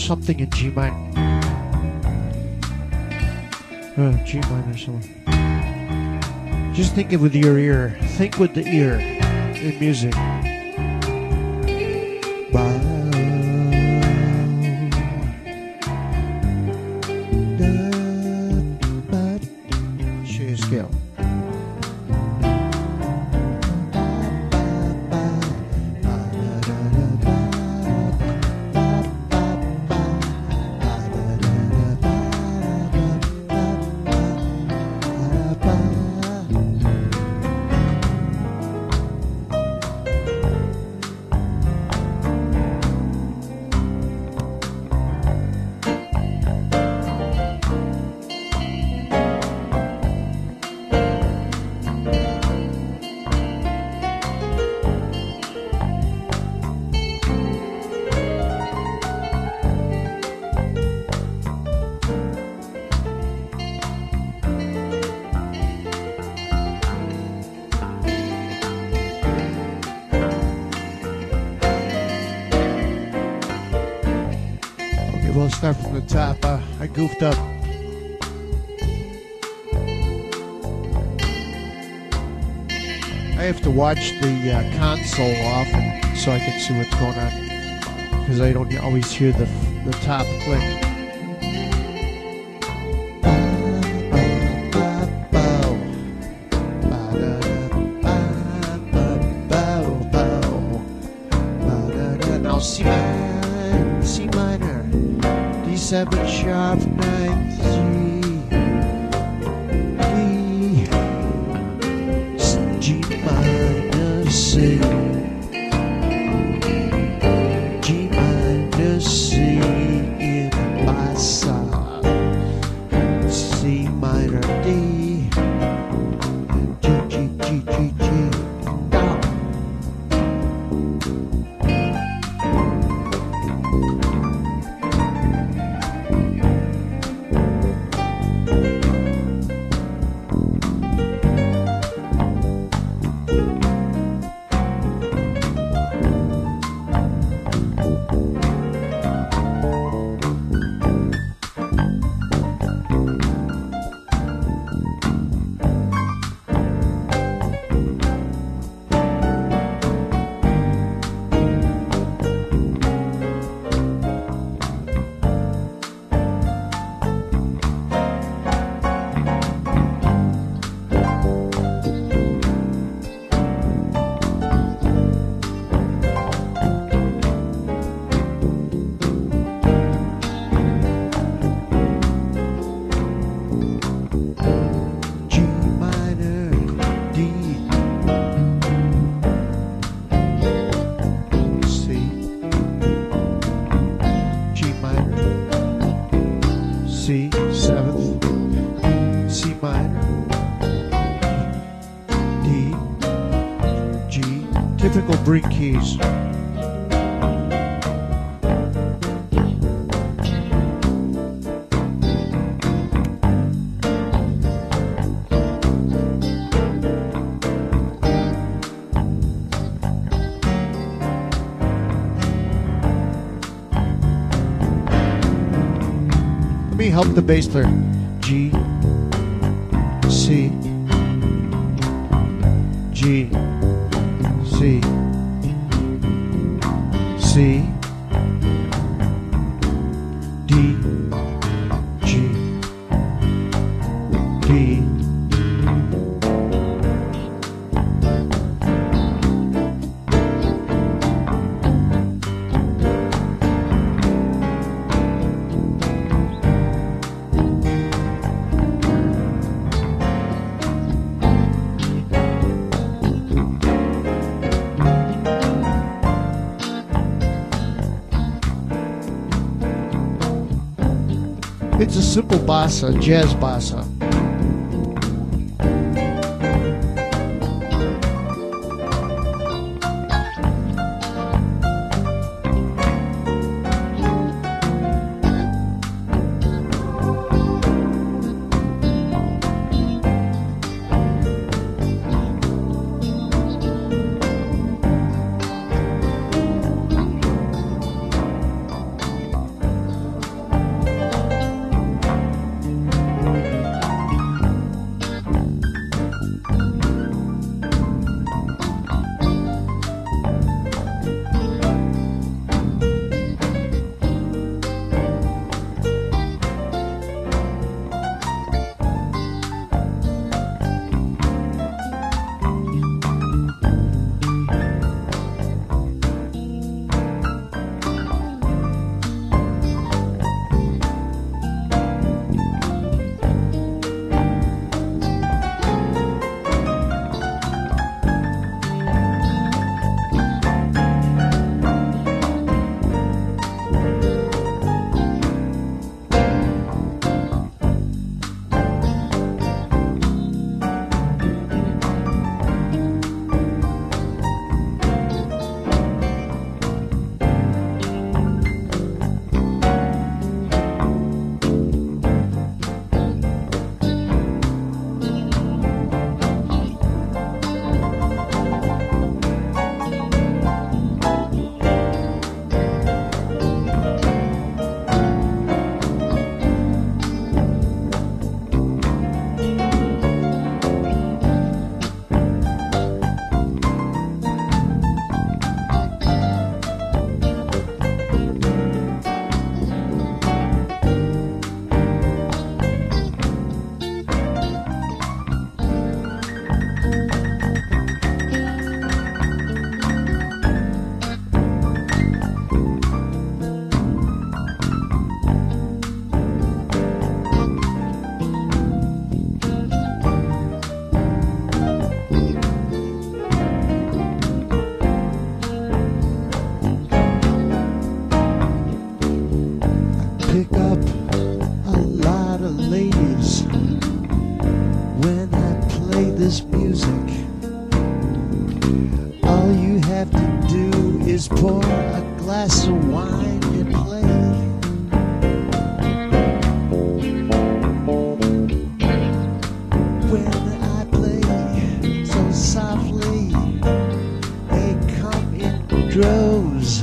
something in G minor. G minor something. Just think it with your ear. Think with the ear in music. Share scale. We'll start from the top. I goofed up. I have to watch the console often so I can see what's going on, because I don't always hear the top click. Now C minor, D7 sharp 9 3, G minor C, G minor C in bassa, C minor D, G down. C, 7th, C minor, D, G, typical Brink keys. Let me help the bass player. G, C, G, C, C, D, G, D. It's a simple bossa, jazz bossa. music. All you have to do is pour a glass of wine and play. When I play so softly, they come in droves.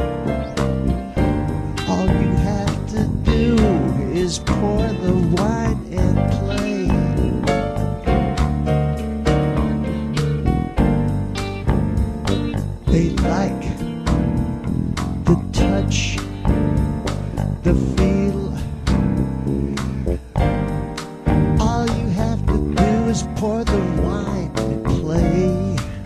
All you have to do is pour the wine and play. They like the touch, the feel. All you have to do is pour the wine and play.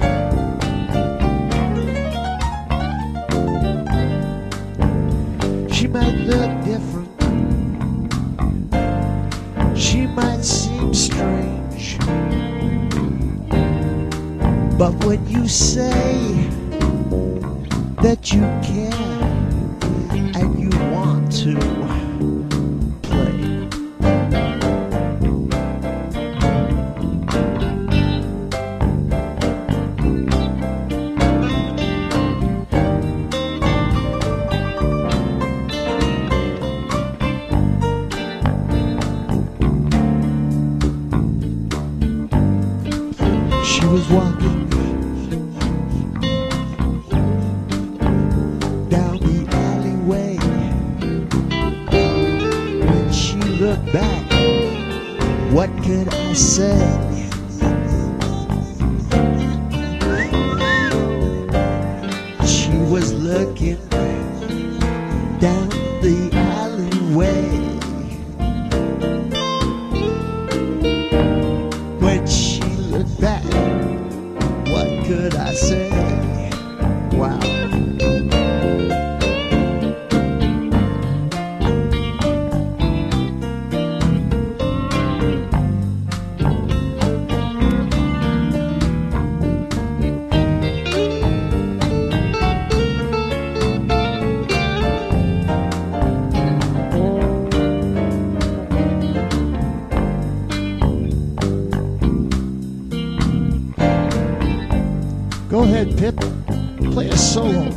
She might look different, she might seem strange, but when you say that you care and you want to play, she was walking down the alleyway. When she looked back, what could I say? She was looking down the alleyway. When she looked back, what could I say? Wow. Go ahead, Pip. Play a solo.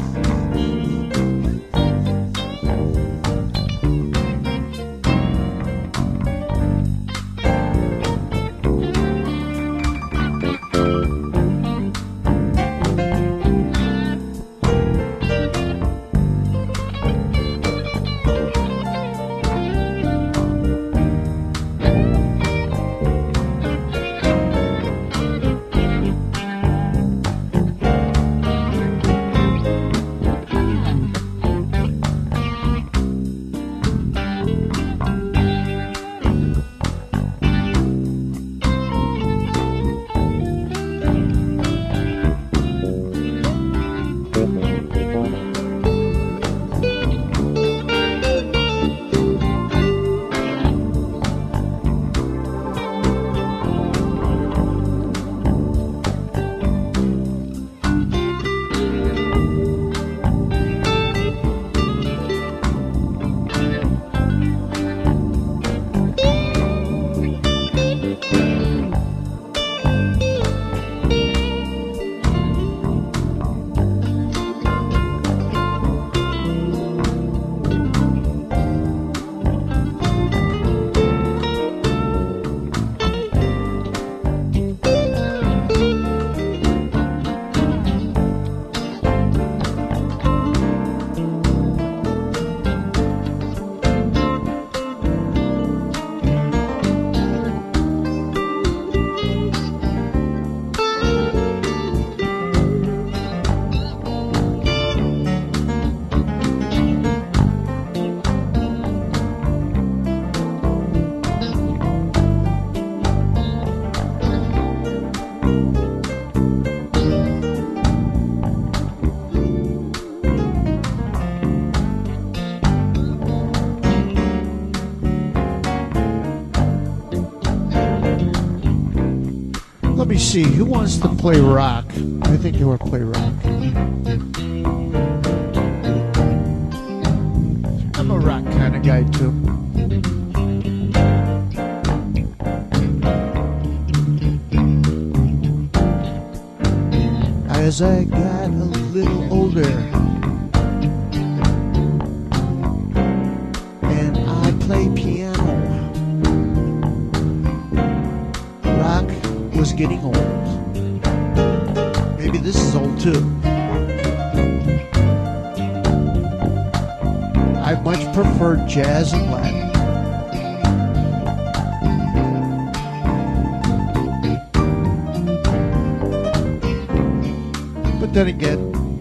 Let me see, who wants to play rock? I think you want to play rock. I'm a rock kind of guy too. As I got a little older and I play piano, rock was getting old. Maybe this is old too. I much preferred jazz and Latin. But then again,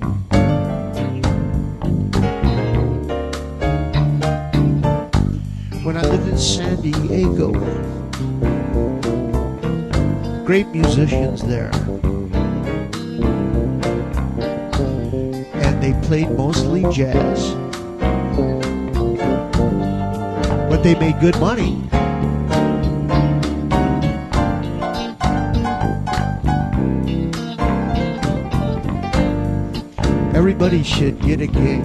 when I lived in San Diego, great musicians there, and they played mostly jazz, but they made good money. Everybody should get a gig.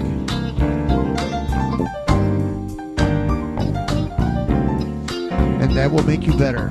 And that will make you better.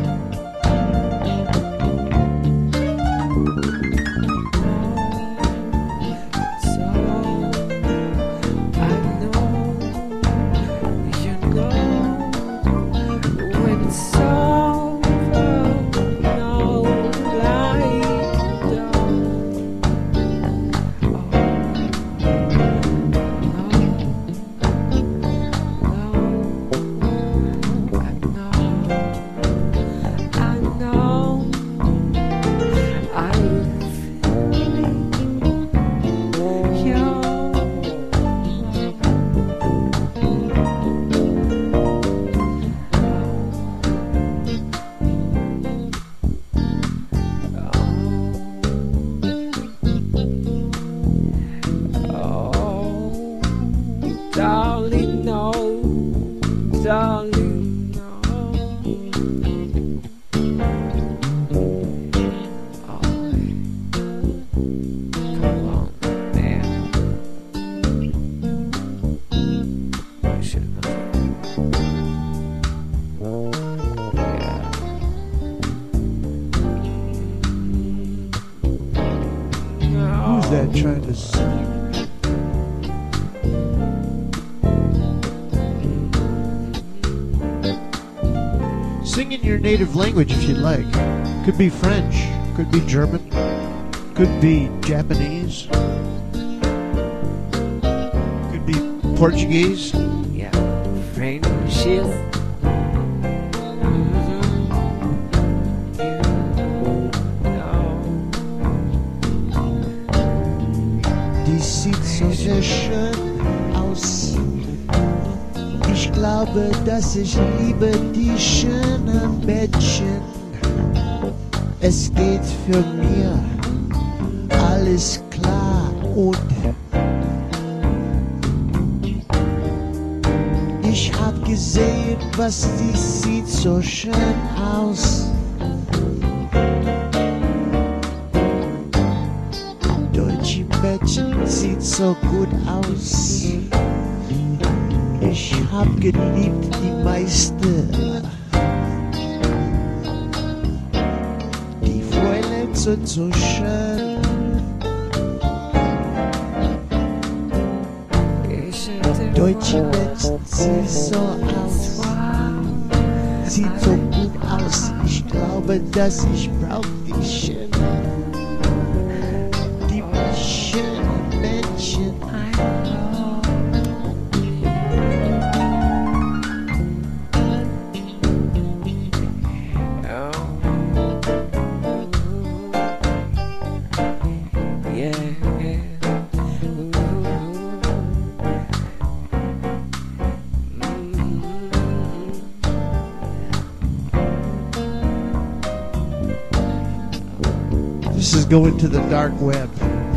Darling, no, darling, no. Oh, come on, man. I should have done that. Yeah. Who's that trying to sing? Sing in your native language if you'd like. Could be French, could be German, could be Japanese, could be Portuguese. Yeah, French is. Die sieht so sehr schön aus. Ich glaube, dass ich liebe die schönen Mädchen. Es geht für mir alles klar und ich hab gesehen, was die sieht so schön aus. Deutsche Mädchen sieht so gut aus. Ich hab geliebt die meiste. Die Fräulein sind so schön. Deutsche Mädchen sieht so aus. Sieht so gut aus. Ich glaube, dass ich brauch die schönen. Die schönen Mädchen. This is going to the dark web.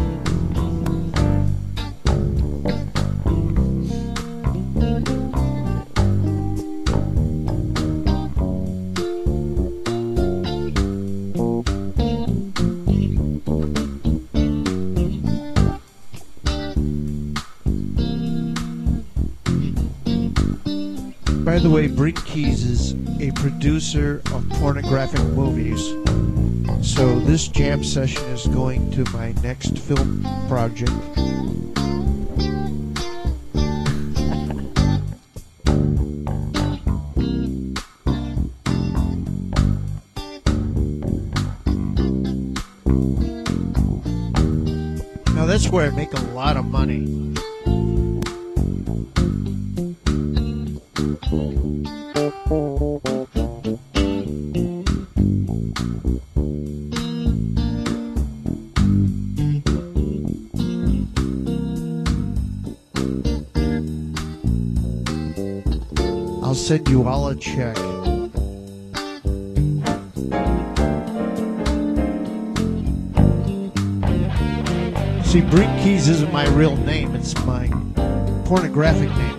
By the way, Brink Keys is a producer of pornographic movies. So this jam session is going to my next film project. Now that's where I make a lot of money. I'll send you all a check. See, Brink Keys isn't my real name, it's my pornographic name.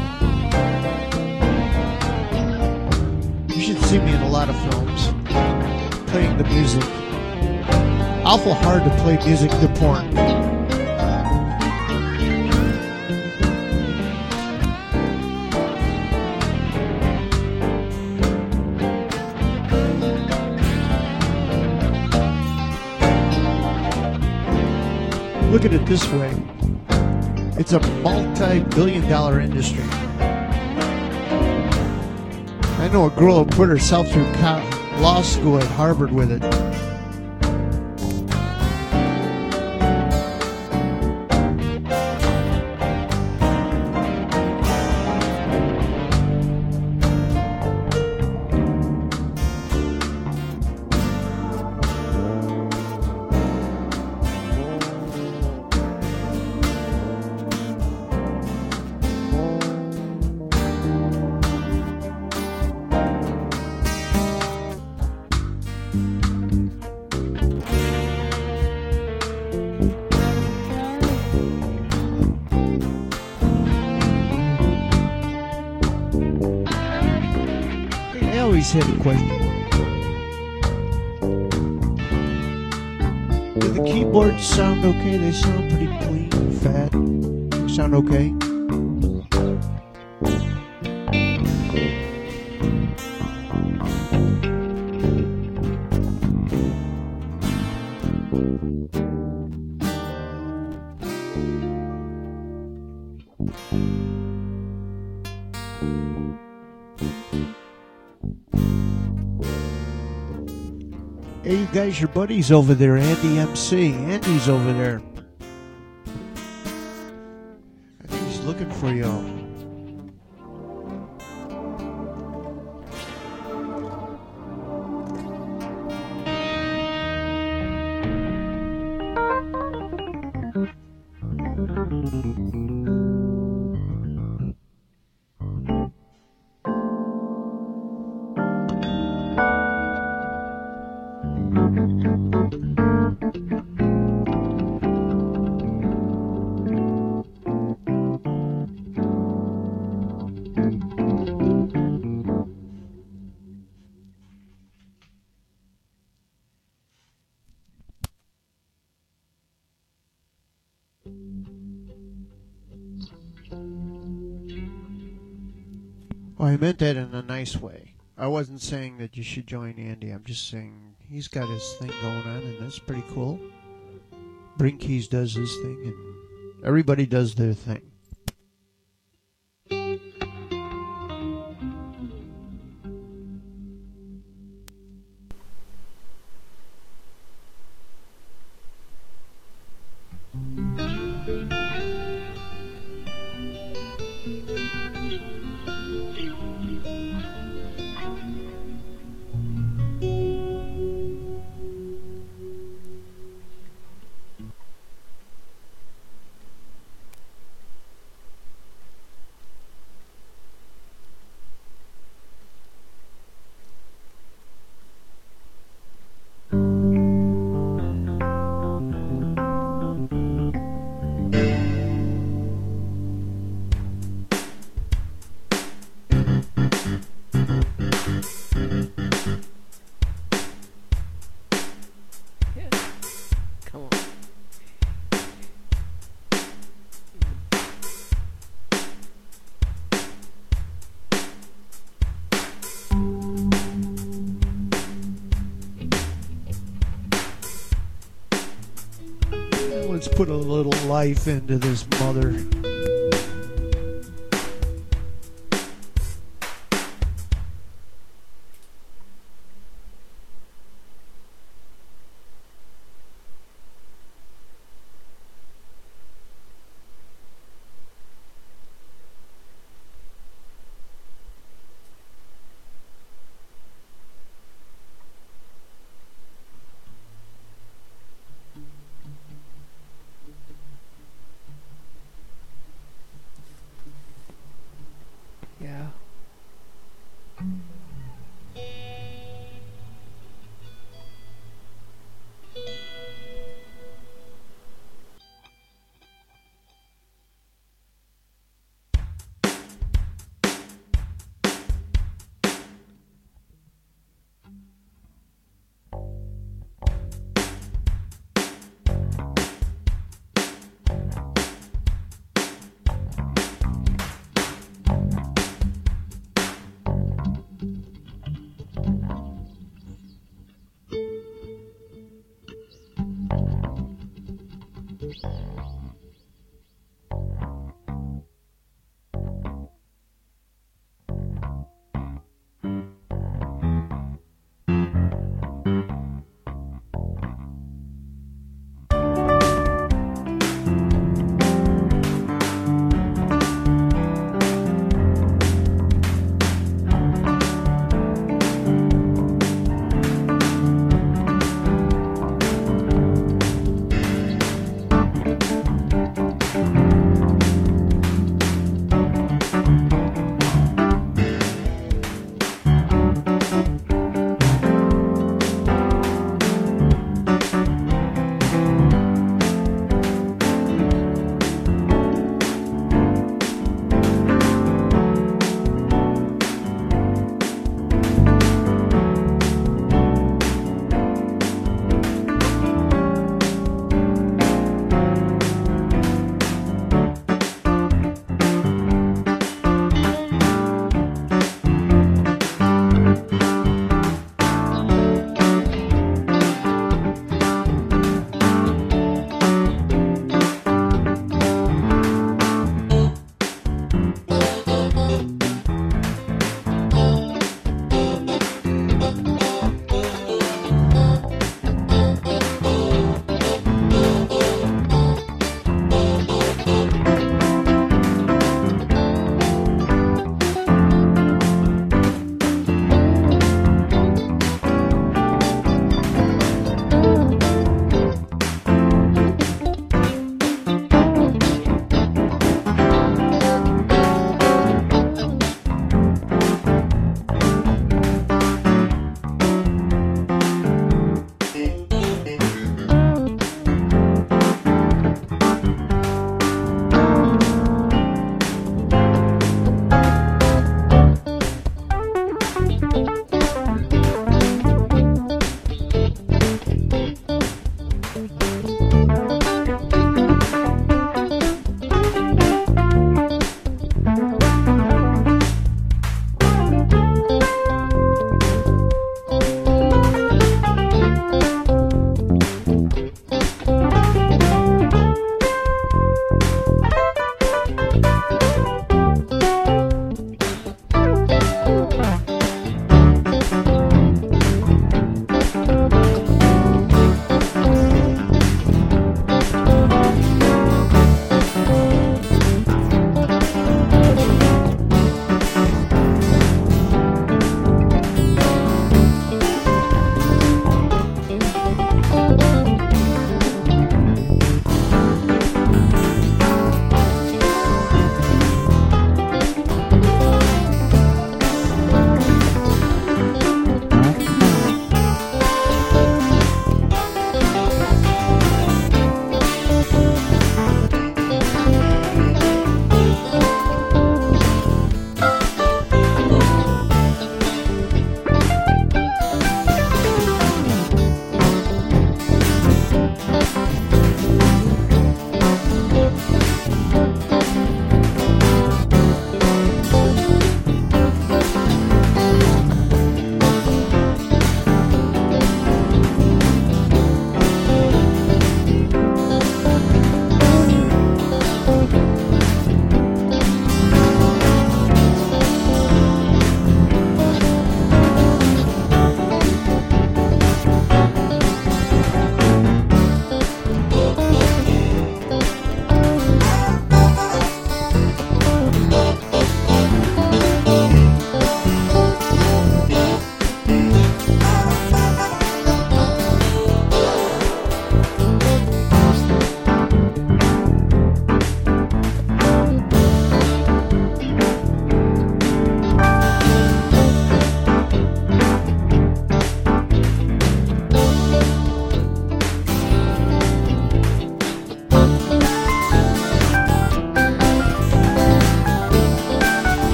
You should see me in a lot of films, playing the music. Awful hard to play music to porn. Look at it this way. It's a multi-billion-dollar industry. I know a girl who put herself through law school at Harvard with it. I always had a question. Do the keyboards sound okay? They sound pretty clean and fat. They sound okay? Hey, you guys, your buddy's over there, Andy MC. Andy's over there. I think he's looking for y'all. Well, I meant that in a nice way. I wasn't saying that you should join Andy. I'm just saying he's got his thing going on, and that's pretty cool. Brink Keys does his thing, and everybody does their thing. Let's put a little life into this mother.